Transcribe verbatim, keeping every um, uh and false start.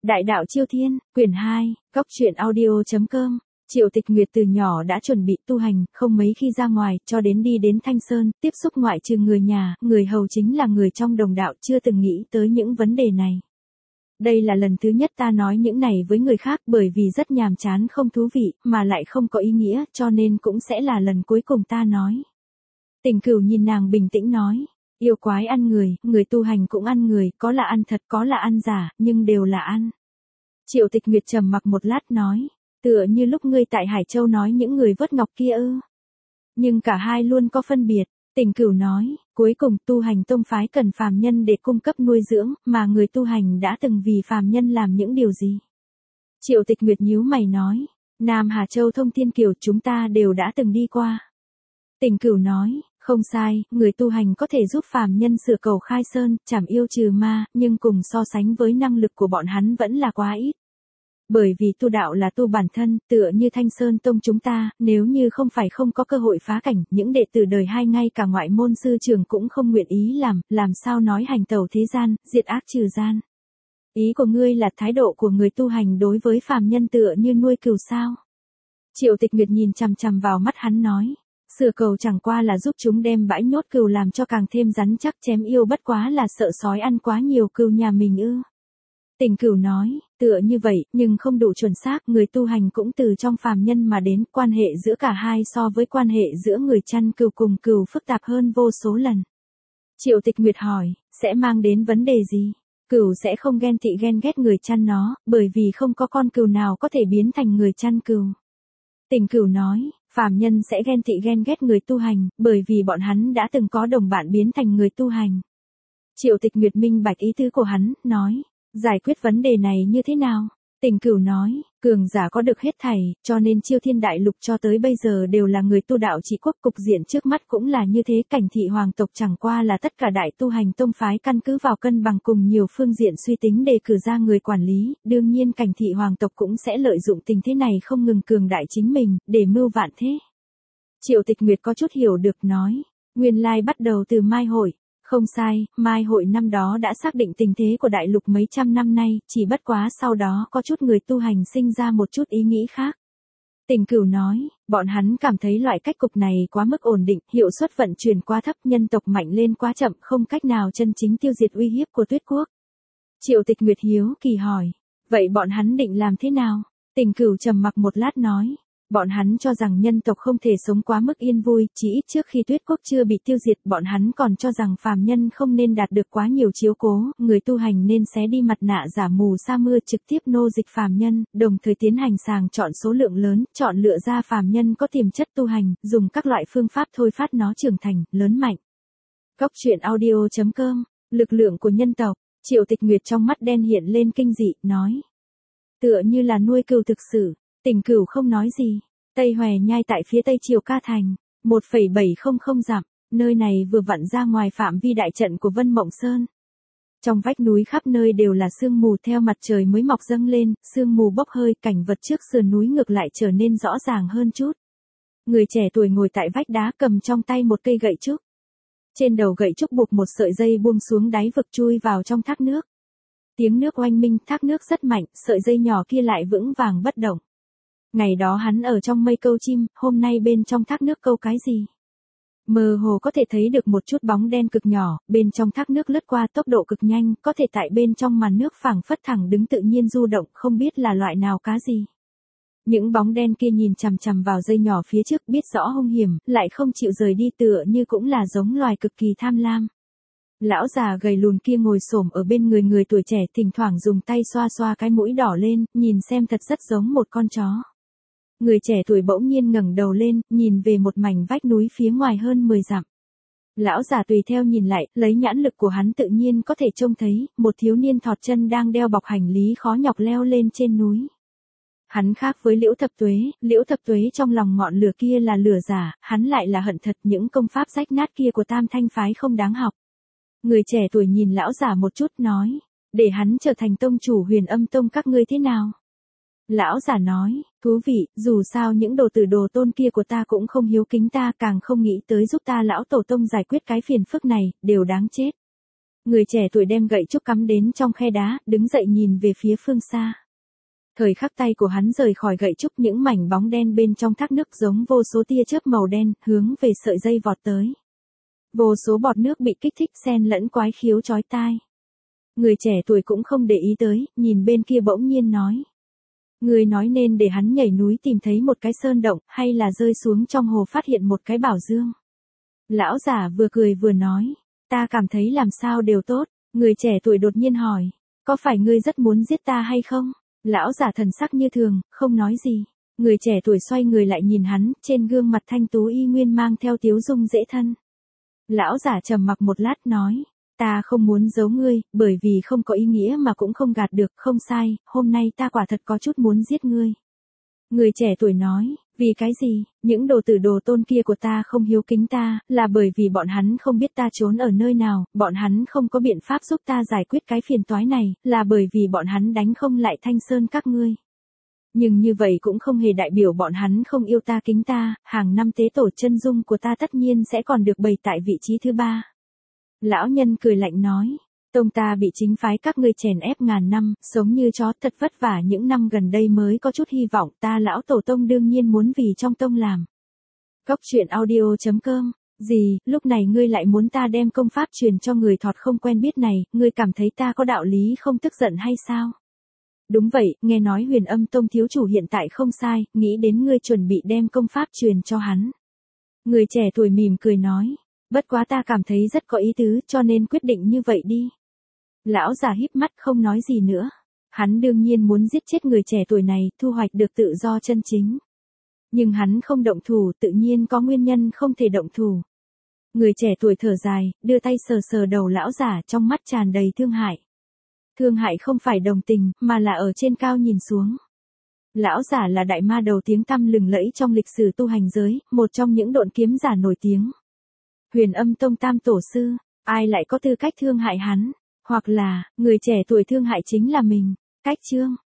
Đại đạo Chiêu Thiên, quyển hai, góc truyện audio chấm com. Triệu Tịch Nguyệt từ nhỏ đã chuẩn bị tu hành, không mấy khi ra ngoài, cho đến đi đến Thanh Sơn, tiếp xúc ngoại trừ người nhà, người hầu chính là người trong đồng đạo, chưa từng nghĩ tới những vấn đề này. Đây là lần thứ nhất ta nói những này với người khác, bởi vì rất nhàm chán không thú vị, mà lại không có ý nghĩa, cho nên cũng sẽ là lần cuối cùng ta nói. Tình Cửu nhìn nàng bình tĩnh nói, yêu quái ăn người, người tu hành cũng ăn người, có là ăn thật có là ăn giả, nhưng đều là ăn. Triệu Tịch Nguyệt trầm mặc một lát nói, tựa như lúc ngươi tại Hải Châu nói những người vớt ngọc kia ư. Nhưng cả hai luôn có phân biệt. Tình Cửu nói, cuối cùng tu hành tông phái cần phàm nhân để cung cấp nuôi dưỡng, mà người tu hành đã từng vì phàm nhân làm những điều gì? Triệu Tịch Nguyệt nhíu mày nói, Nam Hà Châu Thông Thiên Kiều chúng ta đều đã từng đi qua. Tình Cửu nói, không sai, người tu hành có thể giúp phàm nhân sửa cầu khai sơn, trảm yêu trừ ma, nhưng cùng so sánh với năng lực của bọn hắn vẫn là quá ít. Bởi vì tu đạo là tu bản thân, tựa như Thanh Sơn Tông chúng ta, nếu như không phải không có cơ hội phá cảnh, những đệ tử đời hai ngay cả ngoại môn sư trưởng cũng không nguyện ý làm, làm sao nói hành tẩu thế gian, diệt ác trừ gian. Ý của ngươi là thái độ của người tu hành đối với phàm nhân tựa như nuôi cừu sao? Triệu Tịch Nguyệt nhìn chằm chằm vào mắt hắn nói, sửa cầu chẳng qua là giúp chúng đem bãi nhốt cừu làm cho càng thêm rắn chắc, chém yêu bất quá là sợ sói ăn quá nhiều cừu nhà mình ư. Tình Cửu nói, tựa như vậy, nhưng không đủ chuẩn xác, người tu hành cũng từ trong phàm nhân mà đến, quan hệ giữa cả hai so với quan hệ giữa người chăn cừu cùng cừu phức tạp hơn vô số lần. Triệu Tịch Nguyệt hỏi, sẽ mang đến vấn đề gì? Cừu sẽ không ghen tị ghen ghét người chăn nó, bởi vì không có con cừu nào có thể biến thành người chăn cừu. Tình Cửu nói, phàm nhân sẽ ghen tị ghen ghét người tu hành, bởi vì bọn hắn đã từng có đồng bạn biến thành người tu hành. Triệu Tịch Nguyệt minh bạch ý tứ của hắn, nói, giải quyết vấn đề này như thế nào? Tình Cửu nói, cường giả có được hết thảy, cho nên Chiêu Thiên Đại Lục cho tới bây giờ đều là người tu đạo trị quốc, cục diện trước mắt cũng là như thế, cảnh thị hoàng tộc chẳng qua là tất cả đại tu hành tông phái căn cứ vào cân bằng cùng nhiều phương diện suy tính đề cử ra người quản lý, đương nhiên cảnh thị hoàng tộc cũng sẽ lợi dụng tình thế này không ngừng cường đại chính mình, để mưu vạn thế. Triệu Tịch Nguyệt có chút hiểu được nói, nguyên lai bắt đầu từ Mai Hội. Không sai, Mai Hội năm đó đã xác định tình thế của đại lục mấy trăm năm nay, chỉ bất quá sau đó có chút người tu hành sinh ra một chút ý nghĩ khác. Tình Cửu nói, bọn hắn cảm thấy loại cách cục này quá mức ổn định, hiệu suất vận chuyển quá thấp, nhân tộc mạnh lên quá chậm, không cách nào chân chính tiêu diệt uy hiếp của Tuyết Quốc. Triệu Tịch Nguyệt hiếu kỳ hỏi, vậy bọn hắn định làm thế nào? Tình Cửu trầm mặc một lát nói, bọn hắn cho rằng nhân tộc không thể sống quá mức yên vui, chỉ ít trước khi Tuyết Quốc chưa bị tiêu diệt, bọn hắn còn cho rằng phàm nhân không nên đạt được quá nhiều chiếu cố, người tu hành nên xé đi mặt nạ giả mù sa mưa trực tiếp nô dịch phàm nhân, đồng thời tiến hành sàng chọn số lượng lớn, chọn lựa ra phàm nhân có tiềm chất tu hành, dùng các loại phương pháp thôi phát nó trưởng thành, lớn mạnh. Góc truyện audio chấm com, lực lượng của nhân tộc. Triệu Tịch Nguyệt trong mắt đen hiện lên kinh dị, nói, tựa như là nuôi cừu thực sự. Tình Cửu không nói gì. Tây Hòe Nhai tại phía tây Triều Ca Thành, một phẩy bảy không không dặm, nơi này vừa vặn ra ngoài phạm vi đại trận của Vân Mộng Sơn. Trong vách núi khắp nơi đều là sương mù, theo mặt trời mới mọc dâng lên, sương mù bốc hơi, cảnh vật trước sườn núi ngược lại trở nên rõ ràng hơn chút. Người trẻ tuổi ngồi tại vách đá cầm trong tay một cây gậy trúc. Trên đầu gậy trúc buộc một sợi dây buông xuống đáy vực chui vào trong thác nước. Tiếng nước oanh minh, thác nước rất mạnh, sợi dây nhỏ kia lại vững vàng bất động. Ngày đó hắn ở trong mây câu chim, hôm nay bên trong thác nước câu cái gì? Mơ hồ có thể thấy được một chút bóng đen cực nhỏ, bên trong thác nước lướt qua tốc độ cực nhanh, có thể tại bên trong màn nước phẳng phất thẳng đứng tự nhiên du động, không biết là loại nào cá gì. Những bóng đen kia nhìn chằm chằm vào dây nhỏ phía trước, biết rõ hung hiểm, lại không chịu rời đi, tựa như cũng là giống loài cực kỳ tham lam. Lão già gầy lùn kia ngồi xổm ở bên người người tuổi trẻ, thỉnh thoảng dùng tay xoa xoa cái mũi đỏ lên, nhìn xem thật rất giống một con chó. Người trẻ tuổi bỗng nhiên ngẩng đầu lên, nhìn về một mảnh vách núi phía ngoài hơn mười dặm. Lão già tùy theo nhìn lại, lấy nhãn lực của hắn tự nhiên có thể trông thấy, một thiếu niên thọt chân đang đeo bọc hành lý khó nhọc leo lên trên núi. Hắn khác với Liễu Thập Tuế, Liễu Thập Tuế trong lòng ngọn lửa kia là lửa giả, hắn lại là hận thật, những công pháp rách nát kia của Tam Thanh phái không đáng học. Người trẻ tuổi nhìn lão già một chút nói, để hắn trở thành tông chủ Huyền Âm Tông các ngươi thế nào? Lão già nói, thú vị, dù sao những đồ tử đồ tôn kia của ta cũng không hiếu kính ta, càng không nghĩ tới giúp ta lão tổ tông giải quyết cái phiền phức này, đều đáng chết. Người trẻ tuổi đem gậy trúc cắm đến trong khe đá, đứng dậy nhìn về phía phương xa. Thời khắc tay của hắn rời khỏi gậy trúc, những mảnh bóng đen bên trong thác nước giống vô số tia chớp màu đen, hướng về sợi dây vọt tới. Vô số bọt nước bị kích thích xen lẫn quái khiếu chói tai. Người trẻ tuổi cũng không để ý tới, nhìn bên kia bỗng nhiên nói. Người nói nên để hắn nhảy núi tìm thấy một cái sơn động, hay là rơi xuống trong hồ phát hiện một cái bảo dương. Lão giả vừa cười vừa nói, ta cảm thấy làm sao đều tốt. Người trẻ tuổi đột nhiên hỏi, có phải ngươi rất muốn giết ta hay không? Lão giả thần sắc như thường, không nói gì. Người trẻ tuổi xoay người lại nhìn hắn, trên gương mặt thanh tú y nguyên mang theo tiếu dung dễ thân. Lão giả trầm mặc một lát nói, ta không muốn giấu ngươi, bởi vì không có ý nghĩa mà cũng không gạt được, không sai, hôm nay ta quả thật có chút muốn giết ngươi. Người trẻ tuổi nói, vì cái gì, những đồ tử đồ tôn kia của ta không hiếu kính ta, là bởi vì bọn hắn không biết ta trốn ở nơi nào, bọn hắn không có biện pháp giúp ta giải quyết cái phiền toái này, là bởi vì bọn hắn đánh không lại Thanh Sơn các ngươi. Nhưng như vậy cũng không hề đại biểu bọn hắn không yêu ta kính ta, hàng năm tế tổ chân dung của ta tất nhiên sẽ còn được bày tại vị trí thứ ba. Lão nhân cười lạnh nói, tông ta bị chính phái các ngươi chèn ép ngàn năm, sống như chó thật vất vả, những năm gần đây mới có chút hy vọng, ta lão tổ tông đương nhiên muốn vì trong tông làm. Cốc truyện audio chấm com, gì, lúc này ngươi lại muốn ta đem công pháp truyền cho người thọt không quen biết này, ngươi cảm thấy ta có đạo lý không tức giận hay sao? Đúng vậy, nghe nói Huyền Âm Tông thiếu chủ hiện tại không sai, nghĩ đến ngươi chuẩn bị đem công pháp truyền cho hắn. Người trẻ tuổi mỉm cười nói, bất quá ta cảm thấy rất có ý tứ, cho nên quyết định như vậy đi. Lão già híp mắt không nói gì nữa. Hắn đương nhiên muốn giết chết người trẻ tuổi này, thu hoạch được tự do chân chính. Nhưng hắn không động thủ, tự nhiên có nguyên nhân không thể động thủ. Người trẻ tuổi thở dài, đưa tay sờ sờ đầu lão giả, trong mắt tràn đầy thương hại. Thương hại không phải đồng tình, mà là ở trên cao nhìn xuống. Lão giả là đại ma đầu tiếng tăm lừng lẫy trong lịch sử tu hành giới, một trong những độn kiếm giả nổi tiếng. Huyền Âm Tông tam tổ sư, ai lại có tư cách thương hại hắn? Hoặc là, người trẻ tuổi thương hại chính là mình. Cách chương